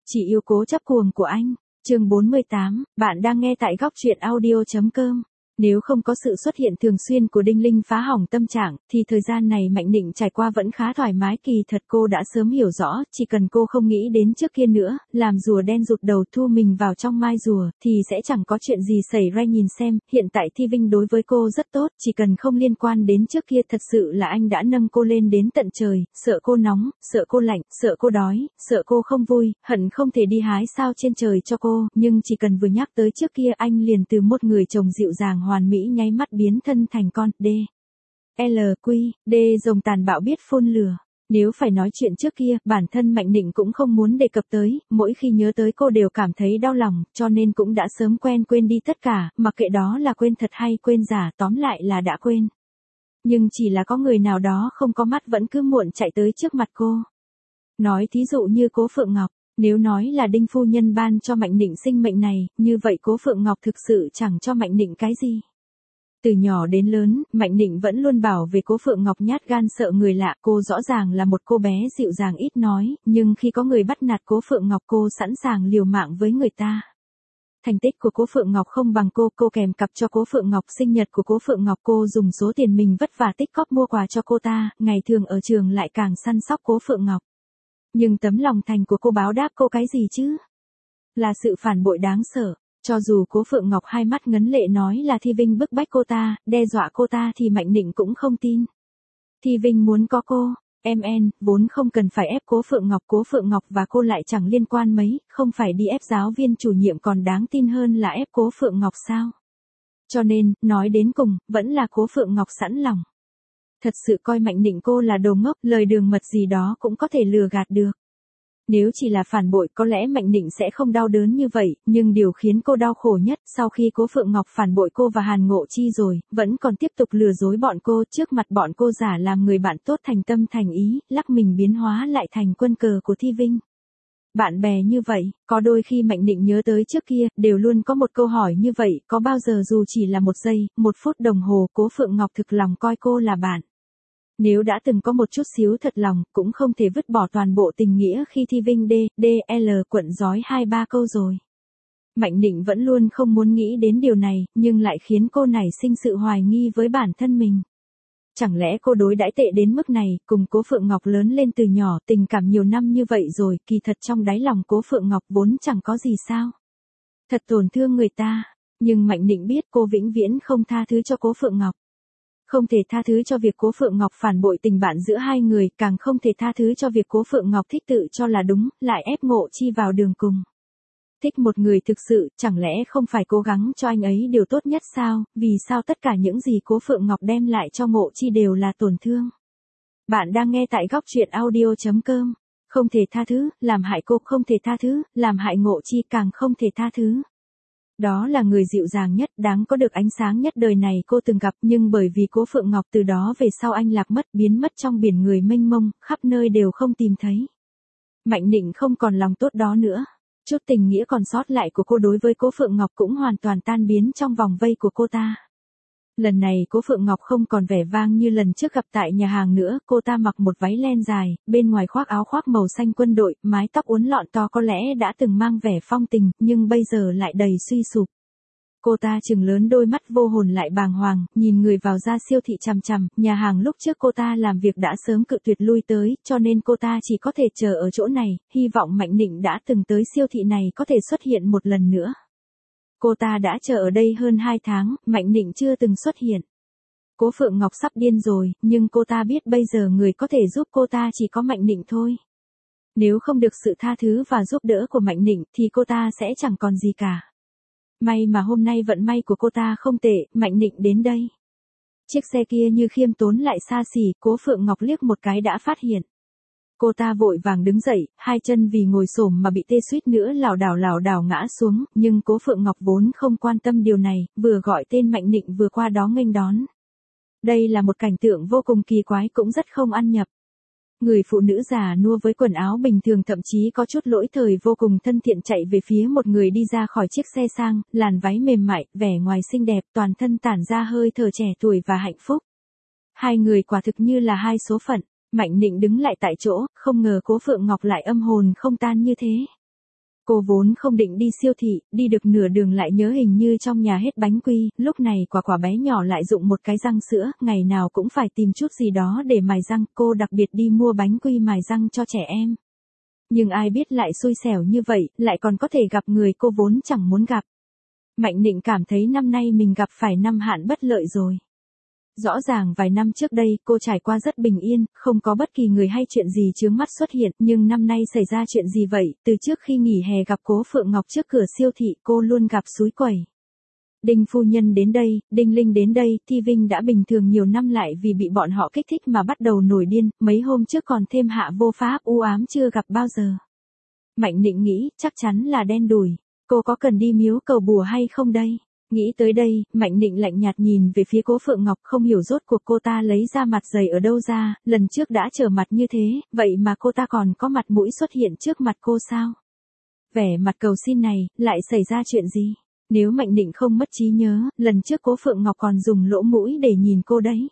Chị yêu cố chấp cuồng của anh. Chương 48, bạn đang nghe tại góc truyện audio.com. Nếu không có sự xuất hiện thường xuyên của Đinh Linh phá hỏng tâm trạng, thì thời gian này Mạnh Nịnh trải qua vẫn khá thoải mái. Kỳ thật cô đã sớm hiểu rõ, chỉ cần cô không nghĩ đến trước kia nữa, làm rùa đen rụt đầu thu mình vào trong mai rùa, thì sẽ chẳng có chuyện gì xảy ra. Nhìn xem, hiện tại Thi Vinh đối với cô rất tốt, chỉ cần không liên quan đến trước kia. Thật sự là anh đã nâng cô lên đến tận trời, sợ cô nóng, sợ cô lạnh, sợ cô đói, sợ cô không vui, hận không thể đi hái sao trên trời cho cô, nhưng chỉ cần vừa nhắc tới trước kia anh liền từ một người chồng dịu dàng hoàn mỹ nháy mắt biến thân thành con D rồng tàn bạo biết phun lửa. Nếu phải nói chuyện trước kia, bản thân Mạnh Nịnh cũng không muốn đề cập tới, mỗi khi nhớ tới cô đều cảm thấy đau lòng, cho nên cũng đã sớm quên đi tất cả, mặc kệ đó là quên thật hay quên giả, tóm lại là đã quên. Nhưng chỉ là có người nào đó không có mắt vẫn cứ muộn chạy tới trước mặt cô. Nói thí dụ như Cố Phượng Ngọc. Nếu nói là Đinh phu nhân ban cho Mạnh Nịnh sinh mệnh này, như vậy Cố Phượng Ngọc thực sự chẳng cho Mạnh Nịnh cái gì. Từ nhỏ đến lớn, Mạnh Nịnh vẫn luôn bảo về Cố Phượng Ngọc nhát gan sợ người lạ. Cô rõ ràng là một cô bé dịu dàng ít nói, nhưng khi có người bắt nạt Cố Phượng Ngọc cô sẵn sàng liều mạng với người ta. Thành tích của Cố Phượng Ngọc không bằng cô kèm cặp cho Cố Phượng Ngọc. Sinh nhật của Cố Phượng Ngọc cô dùng số tiền mình vất vả tích cóp mua quà cho cô ta, ngày thường ở trường lại càng săn sóc Cố Phượng Ngọc. Nhưng tấm lòng thành của cô báo đáp cô cái gì chứ? Là sự phản bội đáng sợ. Cho dù Cố Phượng Ngọc hai mắt ngấn lệ nói là Thi Vinh bức bách cô ta, đe dọa cô ta thì Mạnh Nịnh cũng không tin. Thi Vinh muốn có cô, vốn không cần phải ép Cố Phượng Ngọc và cô lại chẳng liên quan mấy, không phải đi ép giáo viên chủ nhiệm còn đáng tin hơn là ép Cố Phượng Ngọc sao? Cho nên, nói đến cùng, vẫn là Cố Phượng Ngọc sẵn lòng. Thật sự coi Mạnh Nịnh cô là đồ ngốc, lời đường mật gì đó cũng có thể lừa gạt được. Nếu chỉ là phản bội có lẽ Mạnh Nịnh sẽ không đau đớn như vậy, nhưng điều khiến cô đau khổ nhất sau khi Cố Phượng Ngọc phản bội cô và Hàn Ngộ Chi rồi, vẫn còn tiếp tục lừa dối bọn cô. Trước mặt bọn cô giả làm người bạn tốt thành tâm thành ý, lắc mình biến hóa lại thành quân cờ của Thi Vinh. Bạn bè như vậy, có đôi khi Mạnh Nịnh nhớ tới trước kia, đều luôn có một câu hỏi như vậy, có bao giờ dù chỉ là 1 giây, 1 phút đồng hồ Cố Phượng Ngọc thực lòng coi cô là bạn. Nếu đã từng có một chút xíu thật lòng, cũng không thể vứt bỏ toàn bộ tình nghĩa khi Thi Vinh quận giói 2-3 câu rồi. Mạnh Nịnh vẫn luôn không muốn nghĩ đến điều này, nhưng lại khiến cô nảy sinh sự hoài nghi với bản thân mình. Chẳng lẽ cô đối đãi tệ đến mức này, cùng Cố Phượng Ngọc lớn lên từ nhỏ, tình cảm nhiều năm như vậy rồi, kỳ thật trong đáy lòng Cố Phượng Ngọc vốn chẳng có gì sao. Thật tổn thương người ta, nhưng Mạnh Nịnh biết cô vĩnh viễn không tha thứ cho Cố Phượng Ngọc. Không thể tha thứ cho việc Cố Phượng Ngọc phản bội tình bạn giữa hai người, càng không thể tha thứ cho việc Cố Phượng Ngọc thích tự cho là đúng, lại ép Ngộ Chi vào đường cùng. Thích một người thực sự, chẳng lẽ không phải cố gắng cho anh ấy điều tốt nhất sao? Vì sao tất cả những gì Cố Phượng Ngọc đem lại cho Ngộ Chi đều là tổn thương? Bạn đang nghe tại góc truyện audio.com. Không thể tha thứ, làm hại cô không thể tha thứ, làm hại Ngộ Chi càng không thể tha thứ. Đó là người dịu dàng nhất, đáng có được ánh sáng nhất đời này cô từng gặp, nhưng bởi vì Cố Phượng Ngọc từ đó về sau anh lạc mất, biến mất trong biển người mênh mông, khắp nơi đều không tìm thấy. Mạnh Nịnh không còn lòng tốt đó nữa. Chút tình nghĩa còn sót lại của cô đối với Cố Phượng Ngọc cũng hoàn toàn tan biến trong vòng vây của cô ta. Lần này Cố Phượng Ngọc không còn vẻ vang như lần trước gặp tại nhà hàng nữa, cô ta mặc một váy len dài, bên ngoài khoác áo khoác màu xanh quân đội, mái tóc uốn lọn to có lẽ đã từng mang vẻ phong tình, nhưng bây giờ lại đầy suy sụp. Cô ta trừng lớn đôi mắt vô hồn lại bàng hoàng, nhìn người vào ra siêu thị chằm chằm, nhà hàng lúc trước cô ta làm việc đã sớm cự tuyệt lui tới, cho nên cô ta chỉ có thể chờ ở chỗ này, hy vọng Mạnh Nịnh đã từng tới siêu thị này có thể xuất hiện một lần nữa. Cô ta đã chờ ở đây hơn 2 tháng, Mạnh Nịnh chưa từng xuất hiện. Cố Phượng Ngọc sắp điên rồi, nhưng cô ta biết bây giờ người có thể giúp cô ta chỉ có Mạnh Nịnh thôi. Nếu không được sự tha thứ và giúp đỡ của Mạnh Nịnh thì cô ta sẽ chẳng còn gì cả. May mà hôm nay vận may của cô ta không tệ, Mạnh Nịnh đến đây. Chiếc xe kia như khiêm tốn lại xa xỉ, Cố Phượng Ngọc liếc một cái đã phát hiện. Cô ta vội vàng đứng dậy, hai chân vì ngồi xổm mà bị tê suýt nữa lảo đảo ngã xuống, nhưng Cố Phượng Ngọc vốn không quan tâm điều này, vừa gọi tên Mạnh Nịnh vừa qua đó nghênh đón. Đây là một cảnh tượng vô cùng kỳ quái cũng rất không ăn nhập. Người phụ nữ già nua với quần áo bình thường thậm chí có chút lỗi thời vô cùng thân thiện chạy về phía một người đi ra khỏi chiếc xe sang, làn váy mềm mại, vẻ ngoài xinh đẹp, toàn thân tản ra hơi thở trẻ tuổi và hạnh phúc. Hai người quả thực như là hai số phận. Mạnh Nịnh đứng lại tại chỗ, không ngờ Cố Phượng Ngọc lại âm hồn không tan như thế. Cô vốn không định đi siêu thị, đi được nửa đường lại nhớ hình như trong nhà hết bánh quy, lúc này quả bé nhỏ lại dụng một cái răng sữa, ngày nào cũng phải tìm chút gì đó để mài răng, cô đặc biệt đi mua bánh quy mài răng cho trẻ em. Nhưng ai biết lại xui xẻo như vậy, lại còn có thể gặp người cô vốn chẳng muốn gặp. Mạnh Nịnh cảm thấy năm nay mình gặp phải năm hạn bất lợi rồi. Rõ ràng vài năm trước đây cô trải qua rất bình yên, không có bất kỳ người hay chuyện gì chướng mắt xuất hiện, nhưng năm nay xảy ra chuyện gì vậy? Từ trước khi nghỉ hè gặp Cố Phượng Ngọc trước cửa siêu thị cô luôn gặp xúi quẩy. Đinh phu nhân đến đây, Đinh Linh đến đây, Thi Vinh đã bình thường nhiều năm lại vì bị bọn họ kích thích mà bắt đầu nổi điên, mấy hôm trước còn thêm Hạ Vô Pháp u ám chưa gặp bao giờ. Mạnh Nịnh nghĩ chắc chắn là đen đủi, cô có cần đi miếu cầu bùa hay không đây? Nghĩ tới đây, Mạnh Nịnh lạnh nhạt nhìn về phía Cố Phượng Ngọc, không hiểu rốt cuộc cô ta lấy ra mặt dày ở đâu ra, lần trước đã trở mặt như thế, vậy mà cô ta còn có mặt mũi xuất hiện trước mặt cô sao? Vẻ mặt cầu xin này, lại xảy ra chuyện gì? Nếu Mạnh Nịnh không mất trí nhớ, lần trước Cố Phượng Ngọc còn dùng lỗ mũi để nhìn cô đấy.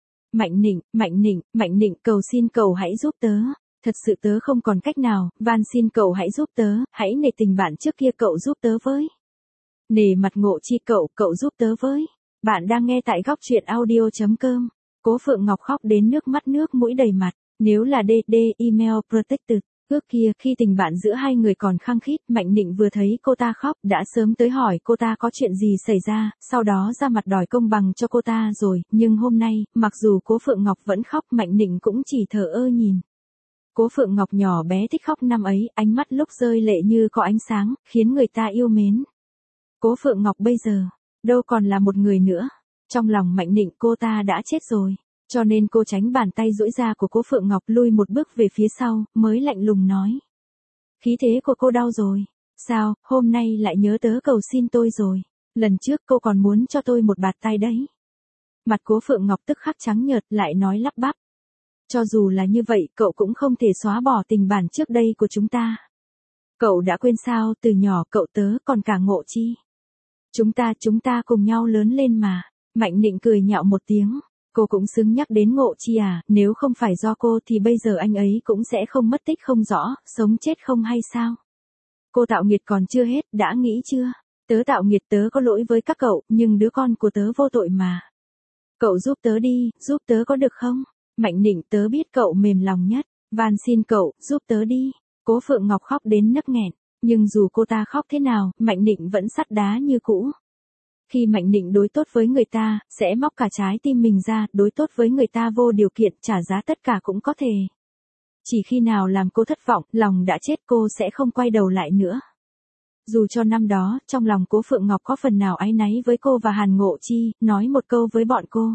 Mạnh Nịnh, cầu xin cậu hãy giúp tớ. Thật sự tớ không còn cách nào, van xin cậu hãy giúp tớ, hãy nể tình bạn trước kia cậu giúp tớ với. Nể mặt Ngộ Chi cậu giúp tớ với. Bạn đang nghe tại góc truyện audio.com. Cố Phượng Ngọc khóc đến nước mắt nước mũi đầy mặt. Nếu là DD email protected. Ước kia khi tình bạn giữa hai người còn khăng khít, Mạnh Nịnh vừa thấy cô ta khóc đã sớm tới hỏi cô ta có chuyện gì xảy ra, sau đó ra mặt đòi công bằng cho cô ta rồi, nhưng hôm nay, mặc dù Cố Phượng Ngọc vẫn khóc, Mạnh Nịnh cũng chỉ thờ ơ nhìn. Cố Phượng Ngọc nhỏ bé thích khóc năm ấy, ánh mắt lúc rơi lệ như có ánh sáng, khiến người ta yêu mến. Cố Phượng Ngọc bây giờ, đâu còn là một người nữa. Trong lòng Mạnh Nịnh cô ta đã chết rồi. Cho nên cô tránh bàn tay duỗi ra của Cố Phượng Ngọc lui một bước về phía sau, mới lạnh lùng nói. Khí thế của cô đau rồi. Sao, hôm nay lại nhớ tớ cầu xin tôi rồi. Lần trước cô còn muốn cho tôi một bạt tay đấy. Mặt Cố Phượng Ngọc tức khắc trắng nhợt lại nói lắp bắp. Cho dù là như vậy cậu cũng không thể xóa bỏ tình bản trước đây của chúng ta. Cậu đã quên sao, từ nhỏ cậu tớ còn cả Ngộ Chi. Chúng ta cùng nhau lớn lên mà. Mạnh Nịnh cười nhạo một tiếng. Cô cũng xứng nhắc đến Ngộ Chi à, nếu không phải do cô thì bây giờ anh ấy cũng sẽ không mất tích không rõ, sống chết không hay sao? Cô tạo nghiệt còn chưa hết, đã nghĩ chưa? Tớ tạo nghiệt tớ có lỗi với các cậu, nhưng đứa con của tớ vô tội mà. Cậu giúp tớ đi, giúp tớ có được không? Mạnh Nịnh tớ biết cậu mềm lòng nhất, van xin cậu, giúp tớ đi. Cố Phượng Ngọc khóc đến nấc nghẹn, nhưng dù cô ta khóc thế nào, Mạnh Nịnh vẫn sắt đá như cũ. Khi Mạnh Nịnh đối tốt với người ta, sẽ móc cả trái tim mình ra, đối tốt với người ta vô điều kiện, trả giá tất cả cũng có thể. Chỉ khi nào làm cô thất vọng, lòng đã chết cô sẽ không quay đầu lại nữa. Dù cho năm đó, trong lòng Cố Phượng Ngọc có phần nào áy náy với cô và Hàn Ngộ Chi, nói một câu với bọn cô.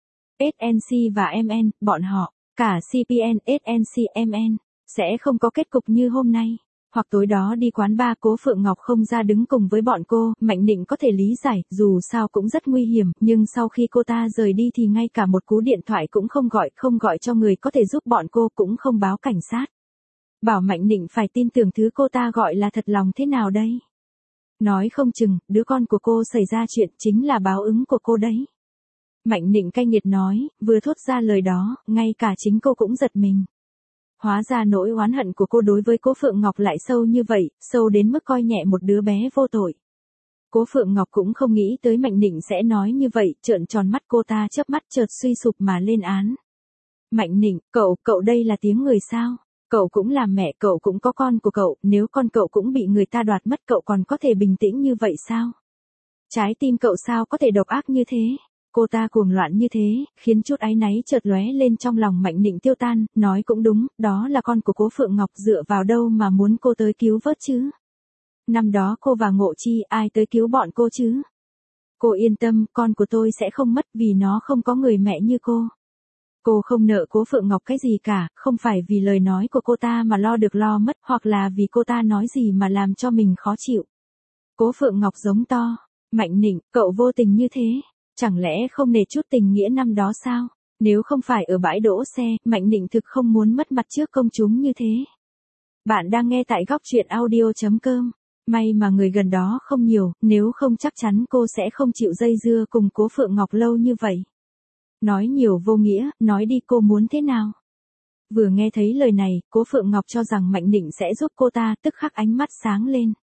SNC và MN, bọn họ, cả CPN, SNC, MN, sẽ không có kết cục như hôm nay. Hoặc tối đó đi quán bar Cố Phượng Ngọc không ra đứng cùng với bọn cô, Mạnh Nịnh có thể lý giải, dù sao cũng rất nguy hiểm, nhưng sau khi cô ta rời đi thì ngay cả một cú điện thoại cũng không gọi cho người có thể giúp bọn cô, cũng không báo cảnh sát. Bảo Mạnh Nịnh phải tin tưởng thứ cô ta gọi là thật lòng thế nào đây? Nói không chừng, đứa con của cô xảy ra chuyện chính là báo ứng của cô đấy. Mạnh Nịnh cay nghiệt nói, vừa thốt ra lời đó, ngay cả chính cô cũng giật mình. Hóa ra nỗi oán hận của cô đối với Cố Phượng Ngọc lại sâu như vậy, sâu đến mức coi nhẹ một đứa bé vô tội. Cố Phượng Ngọc cũng không nghĩ tới Mạnh Nịnh sẽ nói như vậy, trợn tròn mắt cô ta chớp mắt chợt suy sụp mà lên án. Mạnh Nịnh, cậu đây là tiếng người sao? Cậu cũng là mẹ, cậu cũng có con của cậu, nếu con cậu cũng bị người ta đoạt mất cậu còn có thể bình tĩnh như vậy sao? Trái tim cậu sao có thể độc ác như thế? Cô ta cuồng loạn như thế, khiến chút áy náy chợt lóe lên trong lòng Mạnh Nịnh tiêu tan, nói cũng đúng, đó là con của Cố Phượng Ngọc, dựa vào đâu mà muốn cô tới cứu vớt chứ? Năm đó cô và Ngộ Chi ai tới cứu bọn cô chứ? Cô yên tâm, con của tôi sẽ không mất vì nó không có người mẹ như cô. Cô không nợ Cố Phượng Ngọc cái gì cả, không phải vì lời nói của cô ta mà lo được lo mất, hoặc là vì cô ta nói gì mà làm cho mình khó chịu. Cố Phượng Ngọc giống to, Mạnh Nịnh, cậu vô tình như thế. Chẳng lẽ không nể chút tình nghĩa năm đó sao? Nếu không phải ở bãi đỗ xe, Mạnh Nịnh thực không muốn mất mặt trước công chúng như thế. Bạn đang nghe tại góc truyện audio.com. May mà người gần đó không nhiều, nếu không chắc chắn cô sẽ không chịu dây dưa cùng Cố Phượng Ngọc lâu như vậy. Nói nhiều vô nghĩa, nói đi cô muốn thế nào? Vừa nghe thấy lời này, Cố Phượng Ngọc cho rằng Mạnh Nịnh sẽ giúp cô ta, tức khắc ánh mắt sáng lên.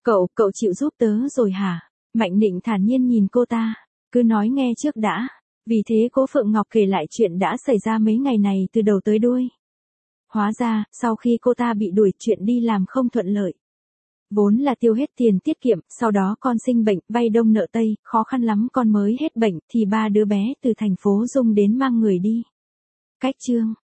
Cậu chịu giúp tớ rồi hả? Mạnh Nịnh thản nhiên nhìn cô ta. Cứ nói nghe trước đã. Vì thế Cố Phượng Ngọc kể lại chuyện đã xảy ra mấy ngày này từ đầu tới đuôi. Hóa ra, sau khi cô ta bị đuổi chuyện đi làm không thuận lợi. Vốn là tiêu hết tiền tiết kiệm, sau đó con sinh bệnh, vay đông nợ tây, khó khăn lắm con mới hết bệnh, thì ba đứa bé từ thành phố Dung đến mang người đi. Cách chương